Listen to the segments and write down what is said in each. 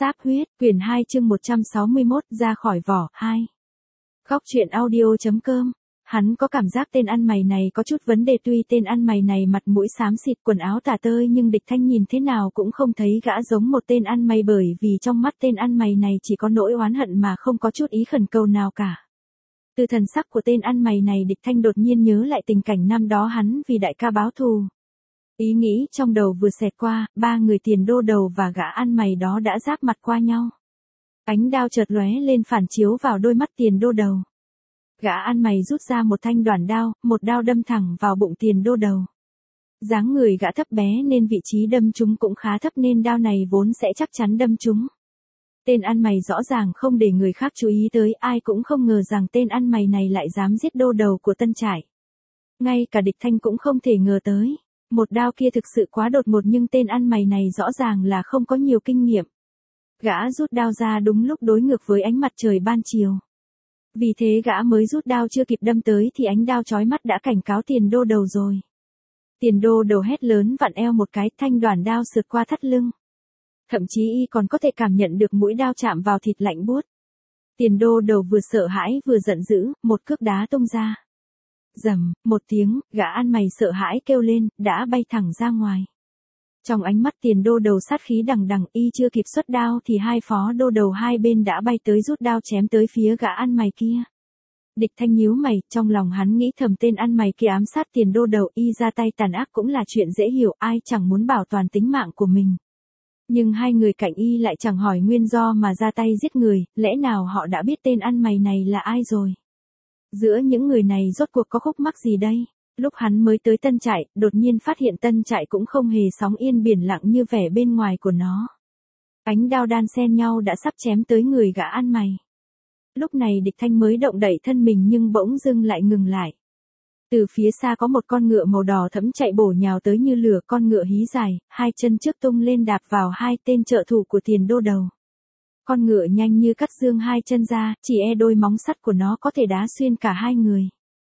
Sáp huyết, quyển 2 chương 161, ra khỏi vỏ, 2. Góc truyện audio.com. Hắn có cảm giác tên ăn mày này có chút vấn đề, tuy tên ăn mày này mặt mũi xám xịt, quần áo tả tơi, nhưng Địch Thanh nhìn thế nào cũng không thấy gã giống một tên ăn mày, bởi vì trong mắt tên ăn mày này chỉ có nỗi oán hận mà không có chút ý khẩn cầu nào cả. Từ thần sắc của tên ăn mày này, Địch Thanh đột nhiên nhớ lại tình cảnh năm đó hắn vì đại ca báo thù. Ý nghĩ trong đầu vừa xẹt qua, ba người Tiền Đô Đầu và gã ăn mày đó đã giáp mặt qua nhau. Ánh đao chợt lóe lên phản chiếu vào đôi mắt Tiền Đô Đầu. Gã ăn mày rút ra một thanh đoản đao, một đao đâm thẳng vào bụng Tiền Đô Đầu. Dáng người gã thấp bé nên vị trí đâm trúng cũng khá thấp, nên đao này vốn sẽ chắc chắn đâm trúng. Tên ăn mày rõ ràng không để người khác chú ý tới, ai cũng không ngờ rằng tên ăn mày này lại dám giết Đô Đầu của Tân Trải. Ngay cả Địch Thanh cũng không thể ngờ tới. Một đao kia thực sự quá đột ngột, nhưng tên ăn mày này rõ ràng là không có nhiều kinh nghiệm. Gã rút đao ra đúng lúc đối ngược với ánh mặt trời ban chiều. Vì thế gã mới rút đao chưa kịp đâm tới thì ánh đao chói mắt đã cảnh cáo Tiền Đô Đầu rồi. Tiền Đô Đầu hét lớn, vặn eo một cái, thanh đoản đao sượt qua thắt lưng. Thậm chí y còn có thể cảm nhận được mũi đao chạm vào thịt lạnh buốt. Tiền Đô Đầu vừa sợ hãi vừa giận dữ, một cước đá tung ra. Rầm, một tiếng, gã ăn mày sợ hãi kêu lên, đã bay thẳng ra ngoài. Trong ánh mắt Tiền Đô Đầu sát khí đằng đằng, y chưa kịp xuất đao thì hai phó đô đầu hai bên đã bay tới rút đao chém tới phía gã ăn mày kia. Địch Thanh nhíu mày, trong lòng hắn nghĩ thầm tên ăn mày kia ám sát Tiền Đô Đầu, y ra tay tàn ác cũng là chuyện dễ hiểu, ai chẳng muốn bảo toàn tính mạng của mình. Nhưng hai người cạnh y lại chẳng hỏi nguyên do mà ra tay giết người, lẽ nào họ đã biết tên ăn mày này là ai rồi? Giữa những người này rốt cuộc có khúc mắc gì đây? Lúc hắn mới tới Tân Trại, đột nhiên phát hiện Tân Trại cũng không hề sóng yên biển lặng như vẻ bên ngoài của nó. Ánh đao đan xen nhau đã sắp chém tới người gã ăn mày. Lúc này Địch Thanh mới động đậy thân mình nhưng bỗng dưng lại ngừng lại. Từ phía xa có một con ngựa màu đỏ thẫm chạy bổ nhào tới như lửa, con ngựa hí dài, hai chân trước tung lên đạp vào hai tên trợ thủ của Tiền Đô Đầu. Con ngựa nhanh như cắt dương hai chân ra, chỉ e đôi móng sắt của nó có thể đá xuyên cả hai người.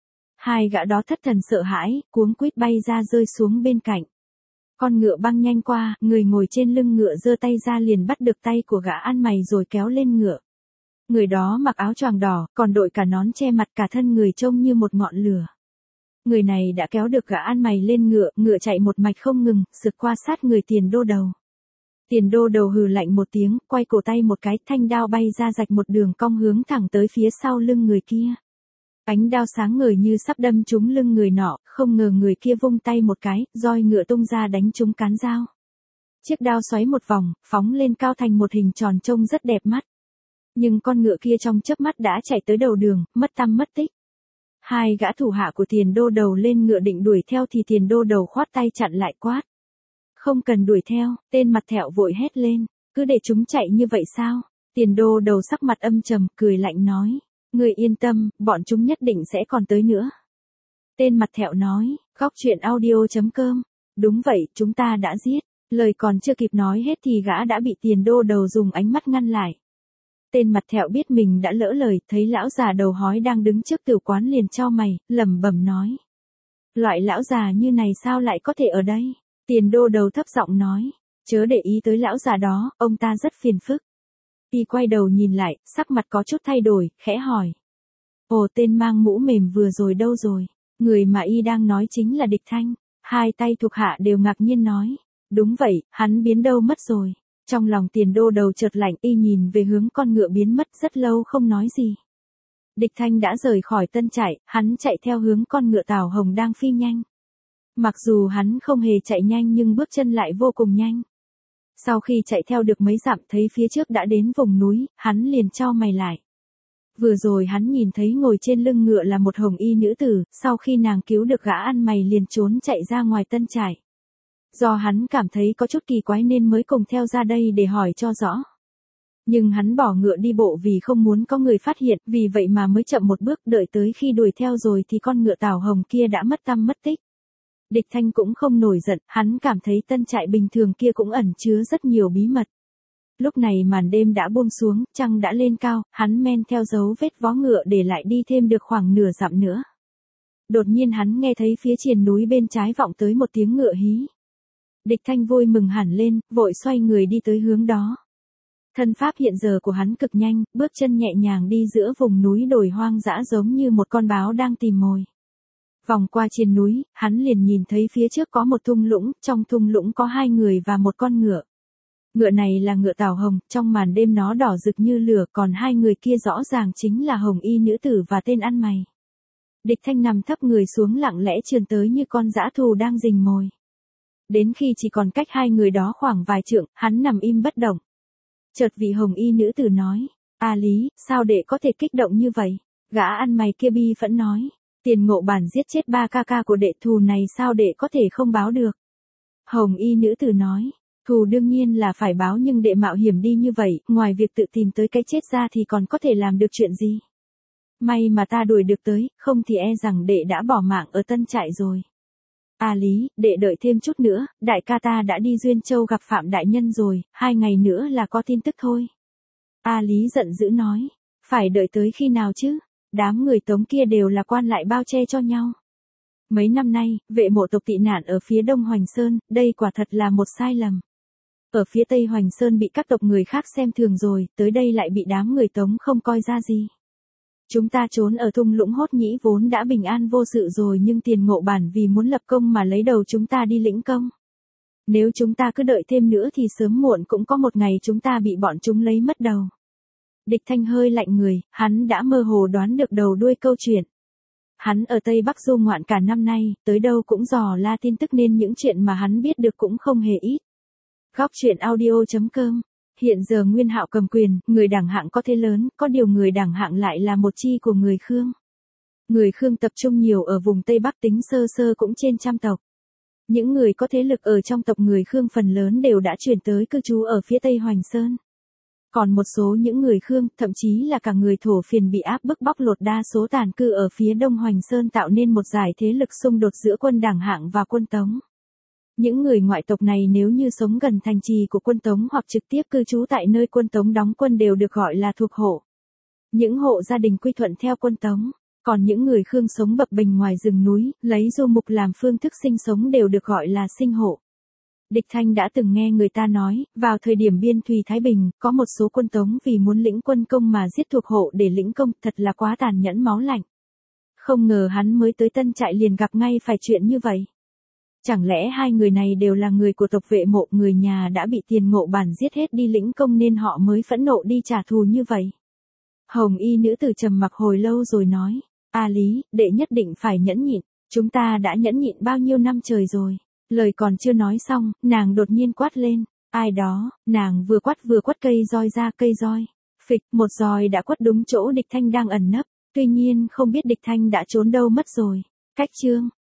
Hai gã đó thất thần sợ hãi, cuống quýt bay ra rơi xuống bên cạnh. Con ngựa băng nhanh qua, người ngồi trên lưng ngựa giơ tay ra liền bắt được tay của gã ăn mày rồi kéo lên ngựa. Người đó mặc áo choàng đỏ, còn đội cả nón che mặt, cả thân người trông như một ngọn lửa. Người này đã kéo được gã ăn mày lên ngựa, ngựa chạy một mạch không ngừng, sượt qua sát người Tiền Đô Đầu. Tiền Đô Đầu hừ lạnh một tiếng, quay cổ tay một cái, thanh đao bay ra rạch một đường cong hướng thẳng tới phía sau lưng người kia. Ánh đao sáng ngời như sắp đâm trúng lưng người nọ, không ngờ người kia vung tay một cái, roi ngựa tung ra đánh trúng cán dao. Chiếc đao xoáy một vòng, phóng lên cao thành một hình tròn trông rất đẹp mắt. Nhưng con ngựa kia trong chớp mắt đã chạy tới đầu đường, mất tăm mất tích. Hai gã thủ hạ của Tiền Đô Đầu lên ngựa định đuổi theo thì Tiền Đô Đầu khoát tay chặn lại, quát. Không cần đuổi theo, tên mặt thẹo vội hét lên, cứ để chúng chạy như vậy sao? Tiền Đô Đầu sắc mặt âm trầm, cười lạnh nói, người yên tâm, bọn chúng nhất định sẽ còn tới nữa. Tên mặt thẹo nói, góc truyện audio.com, đúng vậy, chúng ta đã giết. Lời còn chưa kịp nói hết thì gã đã bị Tiền Đô Đầu dùng ánh mắt ngăn lại. Tên mặt thẹo biết mình đã lỡ lời, thấy lão già đầu hói đang đứng trước tử quán liền chau mày, lẩm bẩm nói. Loại lão già như này sao lại có thể ở đây? Tiền Đô Đầu thấp giọng nói, chớ để ý tới lão già đó, ông ta rất phiền phức. Y quay đầu nhìn lại, sắc mặt có chút thay đổi, khẽ hỏi. Ồ, tên mang mũ mềm vừa rồi đâu rồi? Người mà y đang nói chính là Địch Thanh. Hai tay thuộc hạ đều ngạc nhiên nói. Đúng vậy, hắn biến đâu mất rồi. Trong lòng Tiền Đô Đầu chợt lạnh, y nhìn về hướng con ngựa biến mất rất lâu không nói gì. Địch Thanh đã rời khỏi Tân Trại, hắn chạy theo hướng con ngựa Tào Hồng đang phi nhanh. Mặc dù hắn không hề chạy nhanh nhưng bước chân lại vô cùng nhanh. Sau khi chạy theo được mấy dặm thấy phía trước đã đến vùng núi, hắn liền chau mày lại. Vừa rồi hắn nhìn thấy ngồi trên lưng ngựa là một hồng y nữ tử, sau khi nàng cứu được gã ăn mày liền trốn chạy ra ngoài Tân Trại. Do hắn cảm thấy có chút kỳ quái nên mới cùng theo ra đây để hỏi cho rõ. Nhưng hắn bỏ ngựa đi bộ vì không muốn có người phát hiện, vì vậy mà mới chậm một bước, đợi tới khi đuổi theo rồi thì con ngựa Tào Hồng kia đã mất tăm mất tích. Địch Thanh cũng không nổi giận, hắn cảm thấy Tân Trại bình thường kia cũng ẩn chứa rất nhiều bí mật. Lúc này màn đêm đã buông xuống, trăng đã lên cao, hắn men theo dấu vết vó ngựa để lại đi thêm được khoảng nửa dặm nữa. Đột nhiên hắn nghe thấy phía triền núi bên trái vọng tới một tiếng ngựa hí. Địch Thanh vui mừng hẳn lên, vội xoay người đi tới hướng đó. Thân pháp hiện giờ của hắn cực nhanh, bước chân nhẹ nhàng đi giữa vùng núi đồi hoang dã giống như một con báo đang tìm mồi. Vòng qua trên núi, hắn liền nhìn thấy phía trước có một thung lũng, trong thung lũng có 2 người và một con ngựa. Ngựa này là ngựa Tào Hồng, trong màn đêm nó đỏ rực như lửa, còn 2 người kia rõ ràng chính là Hồng Y nữ tử và tên ăn mày. Địch Thanh nằm thấp người xuống lặng lẽ trườn tới như con dã thù đang rình mồi. Đến khi chỉ còn cách 2 người đó khoảng vài trượng, hắn nằm im bất động. Chợt vị Hồng Y nữ tử nói, "A Lý, sao đệ có thể kích động như vậy?" Gã ăn mày kia bi phẫn nói, "Tiền Ngộ Bản giết chết 3 ca ca của đệ, thù này sao đệ có thể không báo được?" Hồng Y nữ tử nói, "Thù đương nhiên là phải báo, nhưng đệ mạo hiểm đi như vậy, ngoài việc tự tìm tới cái chết ra thì còn có thể làm được chuyện gì? May mà ta đuổi được tới, không thì e rằng đệ đã bỏ mạng ở Tân Trại rồi. A Lý, đệ đợi thêm chút nữa, đại ca ta đã đi Duyên Châu gặp Phạm đại nhân rồi, 2 ngày nữa là có tin tức thôi." A Lý giận dữ nói, "Phải đợi tới khi nào chứ? Đám người Tống kia đều là quan lại bao che cho nhau. Mấy năm nay, vệ mộ tộc tị nạn ở phía Đông Hoành Sơn, đây quả thật là một sai lầm. Ở phía Tây Hoành Sơn bị các tộc người khác xem thường rồi, tới đây lại bị đám người Tống không coi ra gì. Chúng ta trốn ở thung lũng Hốt Nhĩ vốn đã bình an vô sự rồi, nhưng Tiền Ngộ Bản vì muốn lập công mà lấy đầu chúng ta đi lĩnh công. Nếu chúng ta cứ đợi thêm nữa thì sớm muộn cũng có một ngày chúng ta bị bọn chúng lấy mất đầu." Địch Thanh hơi lạnh người, hắn đã mơ hồ đoán được đầu đuôi câu chuyện. Hắn ở Tây Bắc du ngoạn cả năm nay, tới đâu cũng dò la tin tức nên những chuyện mà hắn biết được cũng không hề ít. Góc truyện audio.com. Hiện giờ Nguyên Hạo cầm quyền, người đẳng hạng có thế lớn, có điều người đẳng hạng lại là một chi của người Khương. Người Khương tập trung nhiều ở vùng Tây Bắc, tính sơ sơ cũng trên 100 tộc. Những người có thế lực ở trong tộc người Khương phần lớn đều đã chuyển tới cư trú ở phía Tây Hoành Sơn. Còn một số những người Khương, thậm chí là cả người Thổ Phiền bị áp bức bóc lột, đa số tản cư ở phía Đông Hoành Sơn, tạo nên một dải thế lực xung đột giữa quân đẳng hạng và quân Tống. Những người ngoại tộc này nếu như sống gần thành trì của quân Tống hoặc trực tiếp cư trú tại nơi quân Tống đóng quân đều được gọi là thuộc hộ. Những hộ gia đình quy thuận theo quân Tống. Còn những người Khương sống bập bềnh ngoài rừng núi, lấy du mục làm phương thức sinh sống đều được gọi là sinh hộ. Địch Thanh đã từng nghe người ta nói, vào thời điểm biên thùy Thái Bình, có một số quân Tống vì muốn lĩnh quân công mà giết thuộc hộ để lĩnh công, thật là quá tàn nhẫn máu lạnh. Không ngờ hắn mới tới Tân Trại liền gặp ngay phải chuyện như vậy. Chẳng lẽ 2 người này đều là người của tộc vệ mộ, người nhà đã bị Tiền Ngộ Bản giết hết đi lĩnh công nên họ mới phẫn nộ đi trả thù như vậy? Hồng Y nữ tử trầm mặc hồi lâu rồi nói, "A Lý, đệ nhất định phải nhẫn nhịn, chúng ta đã nhẫn nhịn bao nhiêu năm trời rồi." Lời còn chưa nói xong, nàng đột nhiên quát lên, "Ai đó!" Nàng vừa quát cây roi ra, cây roi. Phịch, một roi đã quất đúng chỗ Địch Thanh đang ẩn nấp, tuy nhiên không biết Địch Thanh đã trốn đâu mất rồi. Cách chương